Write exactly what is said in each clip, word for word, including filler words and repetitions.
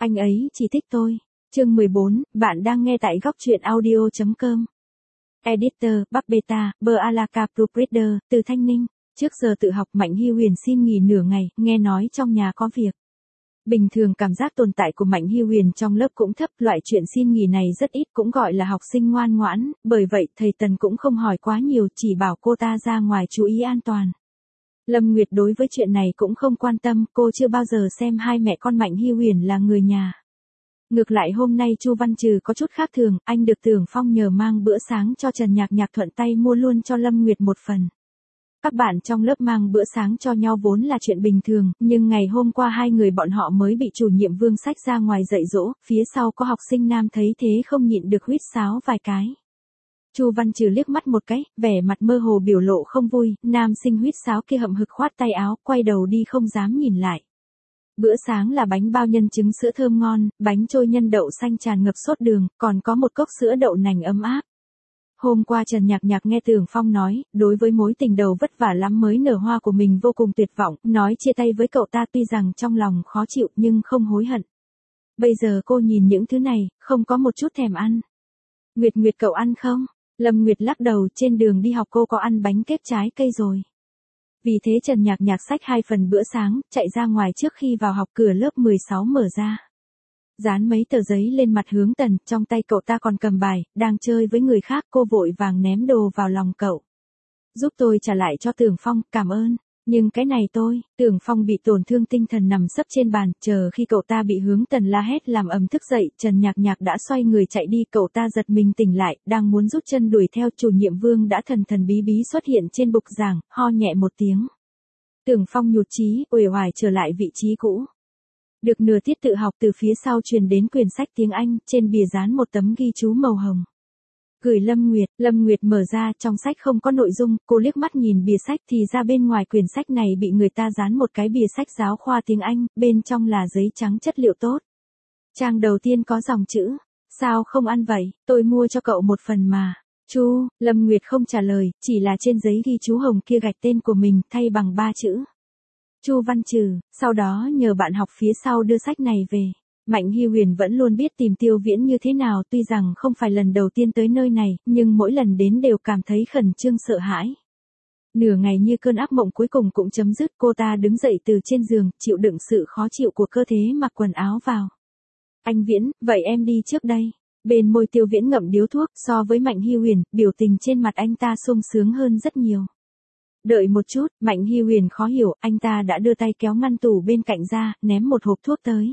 Anh ấy chỉ thích tôi. Chương mười bốn, bạn đang nghe tại góc truyện audio chấm com. Editor, Bắc Beta, Bơ Alaka Proofreader, từ Thanh Ninh. Trước giờ tự học Mạnh Hy Huyền xin nghỉ nửa ngày, nghe nói trong nhà có việc. Bình thường cảm giác tồn tại của Mạnh Hy Huyền trong lớp cũng thấp, loại chuyện xin nghỉ này rất ít, cũng gọi là học sinh ngoan ngoãn, bởi vậy thầy Tần cũng không hỏi quá nhiều, chỉ bảo cô ta ra ngoài chú ý an toàn. Lâm Nguyệt đối với chuyện này cũng không quan tâm, cô chưa bao giờ xem hai mẹ con Mạnh Hy Huyền là người nhà. Ngược lại hôm nay Chu Văn Trừ có chút khác thường, anh được Tưởng Phong nhờ mang bữa sáng cho Trần Nhạc Nhạc, thuận tay mua luôn cho Lâm Nguyệt một phần. Các bạn trong lớp mang bữa sáng cho nhau vốn là chuyện bình thường, nhưng ngày hôm qua hai người bọn họ mới bị chủ nhiệm Vương xách ra ngoài dạy dỗ, phía sau có học sinh nam thấy thế không nhịn được huýt sáo vài cái. Chu Văn Trừ liếc mắt một cái, vẻ mặt mơ hồ biểu lộ không vui, nam sinh huýt sáo kia hậm hực khoát tay áo, quay đầu đi không dám nhìn lại. Bữa sáng là bánh bao nhân trứng sữa thơm ngon, bánh trôi nhân đậu xanh tràn ngập sốt đường, còn có một cốc sữa đậu nành ấm áp. Hôm qua Trần Nhạc Nhạc nghe Tưởng Phong nói, đối với mối tình đầu vất vả lắm mới nở hoa của mình vô cùng tuyệt vọng, nói chia tay với cậu ta tuy rằng trong lòng khó chịu nhưng không hối hận. Bây giờ cô nhìn những thứ này, không có một chút thèm ăn. Nguyệt Nguyệt cậu ăn không? Lâm Nguyệt lắc đầu, trên đường đi học cô có ăn bánh kép trái cây rồi. Vì thế Trần Nhạc Nhạc xách hai phần bữa sáng, chạy ra ngoài trước khi vào học, cửa lớp mười sáu mở ra. Dán mấy tờ giấy lên mặt hướng Tần, trong tay cậu ta còn cầm bài, đang chơi với người khác, cô vội vàng ném đồ vào lòng cậu. Giúp tôi trả lại cho Tưởng Phong, cảm ơn. Nhưng cái này tôi, Tưởng Phong bị tổn thương tinh thần nằm sấp trên bàn, chờ khi cậu ta bị hướng Tần la hét làm ầm thức dậy, Trần Nhạc Nhạc đã xoay người chạy đi, cậu ta giật mình tỉnh lại, đang muốn rút chân đuổi theo, chủ nhiệm Vương đã thần thần bí bí xuất hiện trên bục giảng, ho nhẹ một tiếng. Tưởng Phong nhụt chí, uể oải trở lại vị trí cũ. Được nửa tiết tự học, từ phía sau truyền đến quyển sách tiếng Anh, trên bìa dán một tấm ghi chú màu hồng. Gửi Lâm Nguyệt. Lâm Nguyệt mở ra, trong sách không có nội dung, cô liếc mắt nhìn bìa sách thì ra bên ngoài quyển sách này bị người ta dán một cái bìa sách giáo khoa tiếng Anh, bên trong là giấy trắng chất liệu tốt. Trang đầu tiên có dòng chữ, sao không ăn vậy, tôi mua cho cậu một phần mà. Chu, Lâm Nguyệt không trả lời, chỉ là trên giấy ghi chú hồng kia gạch tên của mình thay bằng ba chữ. Chu Văn Trừ, sau đó nhờ bạn học phía sau đưa sách này về. Mạnh Hy Huyền vẫn luôn biết tìm Tiêu Viễn như thế nào, tuy rằng không phải lần đầu tiên tới nơi này, nhưng mỗi lần đến đều cảm thấy khẩn trương sợ hãi. Nửa ngày như cơn ác mộng cuối cùng cũng chấm dứt, cô ta đứng dậy từ trên giường, chịu đựng sự khó chịu của cơ thể mặc quần áo vào. Anh Viễn, vậy em đi trước đây. Bên môi Tiêu Viễn ngậm điếu thuốc, so với Mạnh Hy Huyền, biểu tình trên mặt anh ta sung sướng hơn rất nhiều. Đợi một chút, Mạnh Hy Huyền khó hiểu, anh ta đã đưa tay kéo ngăn tủ bên cạnh ra, ném một hộp thuốc tới.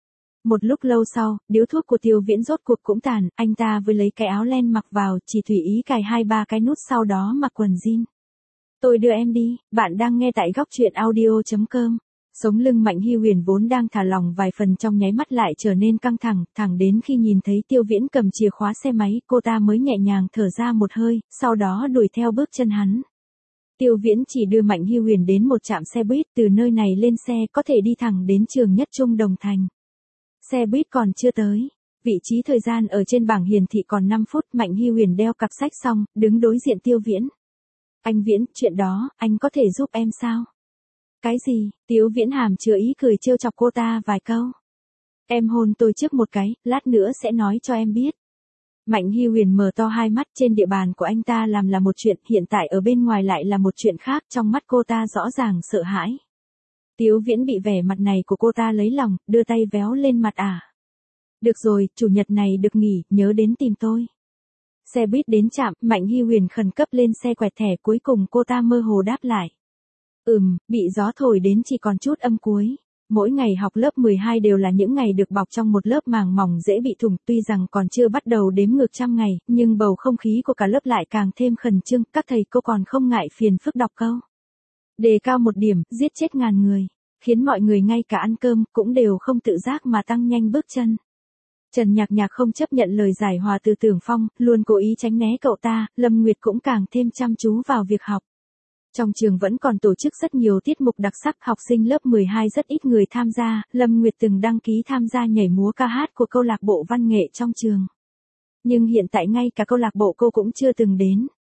Một lúc lâu sau, điếu thuốc của Tiêu Viễn rốt cuộc cũng tàn, anh ta vừa lấy cái áo len mặc vào, chỉ tùy ý cài hai ba cái nút sau đó mặc quần jean. Tôi đưa em đi, bạn đang nghe tại góc truyện audio chấm com. Sống lưng Mạnh Hy Huyền vốn đang thả lỏng vài phần trong nháy mắt lại trở nên căng thẳng, thẳng đến khi nhìn thấy Tiêu Viễn cầm chìa khóa xe máy, cô ta mới nhẹ nhàng thở ra một hơi, sau đó đuổi theo bước chân hắn. Tiêu Viễn chỉ đưa Mạnh Hy Huyền đến một trạm xe buýt, từ nơi này lên xe có thể đi thẳng đến trường Nhất Trung Đồng Thành. Xe buýt còn chưa tới. Vị trí thời gian ở trên bảng hiển thị còn năm phút, Mạnh Hy Huyền đeo cặp sách xong, đứng đối diện Tiêu Viễn. Anh Viễn, chuyện đó, anh có thể giúp em sao? Cái gì? Tiêu Viễn hàm chứa ý cười trêu chọc cô ta vài câu. Em hôn tôi trước một cái, lát nữa sẽ nói cho em biết. Mạnh Hy Huyền mở to hai mắt, trên địa bàn của anh ta làm là một chuyện, hiện tại ở bên ngoài lại là một chuyện khác, trong mắt cô ta rõ ràng sợ hãi. Tiêu Viễn bị vẻ mặt này của cô ta lấy lòng, đưa tay véo lên mặt ả. À. Được rồi, chủ nhật này được nghỉ, nhớ đến tìm tôi. Xe buýt đến trạm, Mạnh Hy Huyền khẩn cấp lên xe quẹt thẻ, cuối cùng cô ta mơ hồ đáp lại. Ừm, bị gió thổi đến chỉ còn chút âm cuối. Mỗi ngày học lớp mười hai đều là những ngày được bọc trong một lớp màng mỏng dễ bị thủng, tuy rằng còn chưa bắt đầu đếm ngược trăm ngày, nhưng bầu không khí của cả lớp lại càng thêm khẩn trương, các thầy cô còn không ngại phiền phức đọc câu. Đề cao một điểm, giết chết ngàn người, khiến mọi người ngay cả ăn cơm cũng đều không tự giác mà tăng nhanh bước chân. Trần Nhạc Nhạc không chấp nhận lời giải hòa từ Tưởng Phong, luôn cố ý tránh né cậu ta, Lâm Nguyệt cũng càng thêm chăm chú vào việc học. Trong trường vẫn còn tổ chức rất nhiều tiết mục đặc sắc, học sinh lớp mười hai rất ít người tham gia, Lâm Nguyệt từng đăng ký tham gia nhảy múa ca hát của câu lạc bộ văn nghệ trong trường. Nhưng hiện tại ngay cả câu lạc bộ cô cũng chưa từng đến.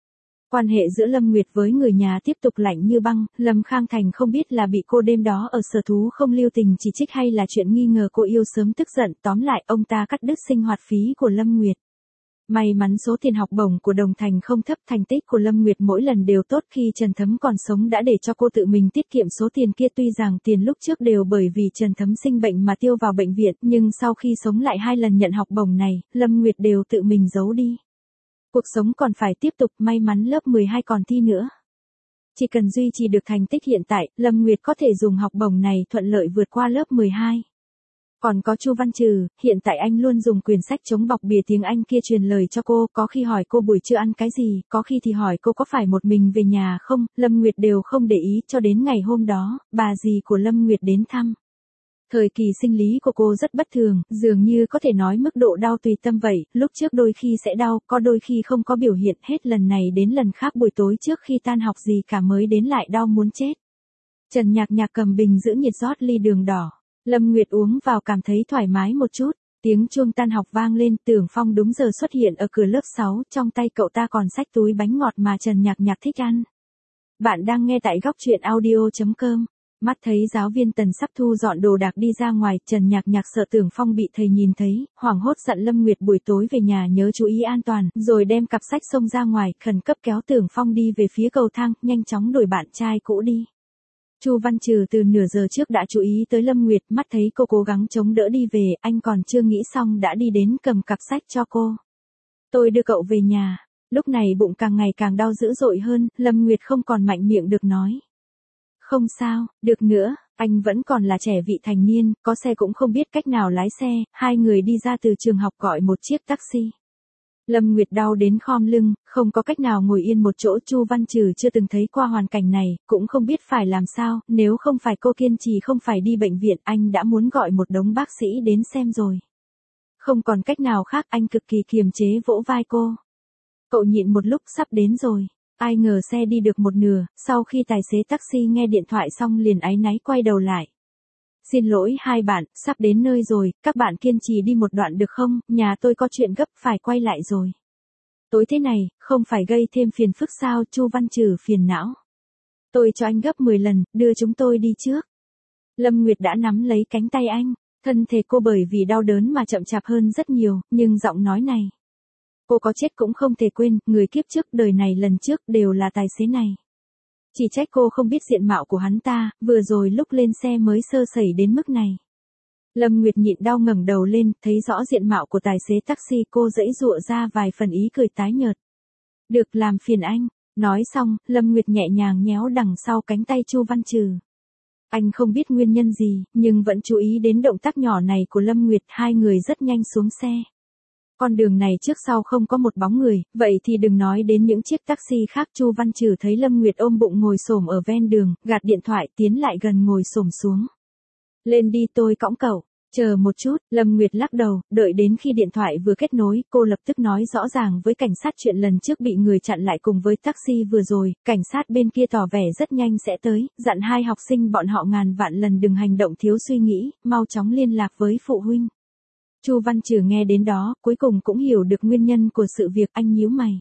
Quan hệ giữa Lâm Nguyệt với người nhà tiếp tục lạnh như băng, Lâm Khang Thành không biết là bị cô đêm đó ở sở thú không lưu tình chỉ trích hay là chuyện nghi ngờ cô yêu sớm tức giận, tóm lại ông ta cắt đứt sinh hoạt phí của Lâm Nguyệt. May mắn số tiền học bổng của Đồng Thành không thấp, thành tích của Lâm Nguyệt mỗi lần đều tốt, khi Trần Thấm còn sống đã để cho cô tự mình tiết kiệm số tiền kia, tuy rằng tiền lúc trước đều bởi vì Trần Thấm sinh bệnh mà tiêu vào bệnh viện, nhưng sau khi sống lại hai lần nhận học bổng này, Lâm Nguyệt đều tự mình giấu đi. Cuộc sống còn phải tiếp tục, may mắn lớp mười hai còn thi nữa. Chỉ cần duy trì được thành tích hiện tại, Lâm Nguyệt có thể dùng học bổng này thuận lợi vượt qua lớp mười hai. Còn có Chu Văn Trừ, hiện tại anh luôn dùng quyển sách chống bọc bìa tiếng Anh kia truyền lời cho cô, có khi hỏi cô buổi trưa ăn cái gì, có khi thì hỏi cô có phải một mình về nhà không, Lâm Nguyệt đều không để ý, cho đến ngày hôm đó, bà dì của Lâm Nguyệt đến thăm. Thời kỳ sinh lý của cô rất bất thường, dường như có thể nói mức độ đau tùy tâm vậy, lúc trước đôi khi sẽ đau, có đôi khi không có biểu hiện, hết lần này đến lần khác buổi tối trước khi tan học gì cả mới đến lại đau muốn chết. Trần Nhạc Nhạc cầm bình giữ nhiệt rót ly đường đỏ. Lâm Nguyệt uống vào cảm thấy thoải mái một chút, tiếng chuông tan học vang lên, Tưởng Phong đúng giờ xuất hiện ở cửa lớp sáu, trong tay cậu ta còn xách túi bánh ngọt mà Trần Nhạc Nhạc thích ăn. Bạn đang nghe tại góc truyện audio chấm com. Mắt thấy giáo viên Tần sắp thu dọn đồ đạc đi ra ngoài, Trần Nhạc Nhạc sợ Tưởng Phong bị thầy nhìn thấy, hoảng hốt dặn Lâm Nguyệt buổi tối về nhà nhớ chú ý an toàn, rồi đem cặp sách xông ra ngoài, khẩn cấp kéo Tưởng Phong đi về phía cầu thang, nhanh chóng đuổi bạn trai cũ đi. Chu Văn Trừ từ nửa giờ trước đã chú ý tới Lâm Nguyệt, mắt thấy cô cố gắng chống đỡ đi về, anh còn chưa nghĩ xong đã đi đến cầm cặp sách cho cô. Tôi đưa cậu về nhà. Lúc này bụng càng ngày càng đau dữ dội hơn, Lâm Nguyệt không còn mạnh miệng được nói. Không sao, được nữa, anh vẫn còn là trẻ vị thành niên, có xe cũng không biết cách nào lái xe, hai người đi ra từ trường học gọi một chiếc taxi. Lâm Nguyệt đau đến khom lưng, không có cách nào ngồi yên một chỗ, Chu Văn Trừ chưa từng thấy qua hoàn cảnh này, cũng không biết phải làm sao, nếu không phải cô kiên trì không phải đi bệnh viện, anh đã muốn gọi một đống bác sĩ đến xem rồi. Không còn cách nào khác, anh cực kỳ kiềm chế vỗ vai cô. Cậu nhịn một lúc, sắp đến rồi. Ai ngờ xe đi được một nửa, sau khi tài xế taxi nghe điện thoại xong liền áy náy quay đầu lại. Xin lỗi hai bạn, sắp đến nơi rồi, các bạn kiên trì đi một đoạn được không, nhà tôi có chuyện gấp phải quay lại rồi. Tối thế này, không phải gây thêm phiền phức sao, Chu Văn Trừ phiền não. Tôi cho anh gấp mười lần, đưa chúng tôi đi trước. Lâm Nguyệt đã nắm lấy cánh tay anh, thân thể cô bởi vì đau đớn mà chậm chạp hơn rất nhiều, nhưng giọng nói này. Cô có chết cũng không thể quên, người kiếp trước đời này lần trước đều là tài xế này. Chỉ trách cô không biết diện mạo của hắn ta, vừa rồi lúc lên xe mới sơ sẩy đến mức này. Lâm Nguyệt nhịn đau ngẩng đầu lên, thấy rõ diện mạo của tài xế taxi, cô giãy giụa ra vài phần ý cười tái nhợt. Được, làm phiền anh. Nói xong, Lâm Nguyệt nhẹ nhàng nhéo đằng sau cánh tay Chu Văn Trừ. Anh không biết nguyên nhân gì, nhưng vẫn chú ý đến động tác nhỏ này của Lâm Nguyệt, hai người rất nhanh xuống xe. Con đường này trước sau không có một bóng người, vậy thì đừng nói đến những chiếc taxi khác. Chu Văn Trừ thấy Lâm Nguyệt ôm bụng ngồi xổm ở ven đường, gạt điện thoại tiến lại gần ngồi xổm xuống. Lên đi, tôi cõng cậu. Chờ một chút, Lâm Nguyệt lắc đầu, đợi đến khi điện thoại vừa kết nối, cô lập tức nói rõ ràng với cảnh sát chuyện lần trước bị người chặn lại cùng với taxi vừa rồi, cảnh sát bên kia tỏ vẻ rất nhanh sẽ tới, dặn hai học sinh bọn họ ngàn vạn lần đừng hành động thiếu suy nghĩ, mau chóng liên lạc với phụ huynh. Chu Văn Trừ nghe đến đó, cuối cùng cũng hiểu được nguyên nhân của sự việc, anh nhíu mày.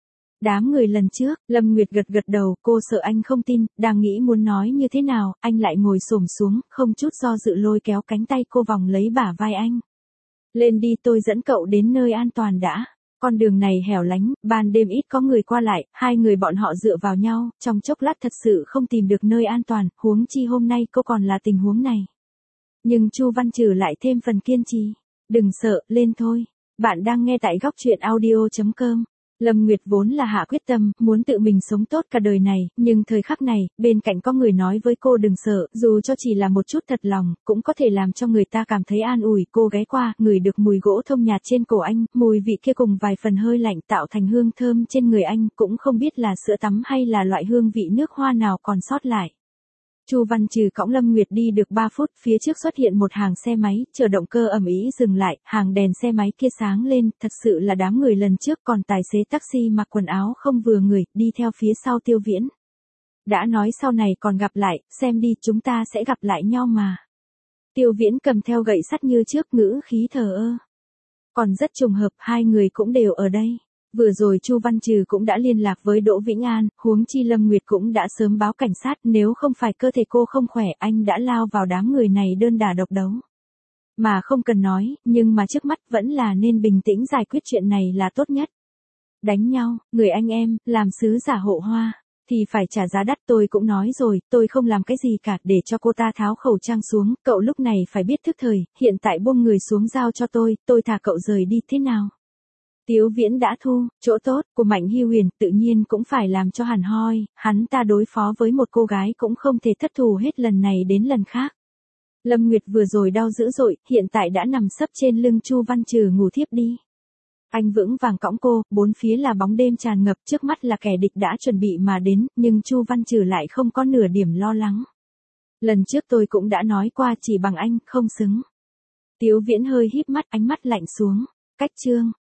Đám người lần trước, Lâm Nguyệt gật gật đầu, cô sợ anh không tin, đang nghĩ muốn nói như thế nào, anh lại ngồi xổm xuống, không chút do dự lôi kéo cánh tay cô vòng lấy bả vai anh. Lên đi, tôi dẫn cậu đến nơi an toàn đã. Con đường này hẻo lánh, ban đêm ít có người qua lại, hai người bọn họ dựa vào nhau, trong chốc lát thật sự không tìm được nơi an toàn, huống chi hôm nay cô còn là tình huống này. Nhưng Chu Văn Trừ lại thêm phần kiên trì. Đừng sợ, lên thôi. Bạn đang nghe tại góc truyện audio chấm com. Lâm Nguyệt vốn là hạ quyết tâm, muốn tự mình sống tốt cả đời này, nhưng thời khắc này, bên cạnh có người nói với cô đừng sợ, dù cho chỉ là một chút thật lòng, cũng có thể làm cho người ta cảm thấy an ủi. Cô ghé qua, ngửi được mùi gỗ thông nhạt trên cổ anh, mùi vị kia cùng vài phần hơi lạnh tạo thành hương thơm trên người anh, cũng không biết là sữa tắm hay là loại hương vị nước hoa nào còn sót lại. Chu Văn Trừ cõng Lâm Nguyệt đi được ba phút, phía trước xuất hiện một hàng xe máy, chờ động cơ ầm ĩ dừng lại, hàng đèn xe máy kia sáng lên, thật sự là đám người lần trước, còn tài xế taxi mặc quần áo không vừa người, đi theo phía sau Tiêu Viễn. Đã nói sau này còn gặp lại, xem đi, chúng ta sẽ gặp lại nhau mà. Tiêu Viễn cầm theo gậy sắt như trước, ngữ khí thờ ơ. Còn rất trùng hợp, hai người cũng đều ở đây. Vừa rồi Chu Văn Trừ cũng đã liên lạc với Đỗ Vĩnh An, huống chi Lâm Nguyệt cũng đã sớm báo cảnh sát, nếu không phải cơ thể cô không khỏe anh đã lao vào đám người này đơn đả độc đấu. Mà không cần nói, nhưng mà trước mắt vẫn là nên bình tĩnh giải quyết chuyện này là tốt nhất. Đánh nhau, người anh em, làm sứ giả hộ hoa, thì phải trả giá đắt. Tôi cũng nói rồi, tôi không làm cái gì cả để cho cô ta tháo khẩu trang xuống, cậu lúc này phải biết thức thời, hiện tại buông người xuống giao cho tôi, tôi thả cậu rời đi thế nào. Tiếu Viễn đã thu, chỗ tốt của Mạnh Hy Huyền tự nhiên cũng phải làm cho hẳn hoi, hắn ta đối phó với một cô gái cũng không thể thất thù hết lần này đến lần khác. Lâm Nguyệt vừa rồi đau dữ dội, hiện tại đã nằm sấp trên lưng Chu Văn Trừ ngủ thiếp đi. Anh vững vàng cõng cô, bốn phía là bóng đêm tràn ngập, trước mắt là kẻ địch đã chuẩn bị mà đến, nhưng Chu Văn Trừ lại không có nửa điểm lo lắng. Lần trước tôi cũng đã nói qua chỉ bằng anh, không xứng. Tiếu Viễn hơi híp mắt, ánh mắt lạnh xuống. Cách chương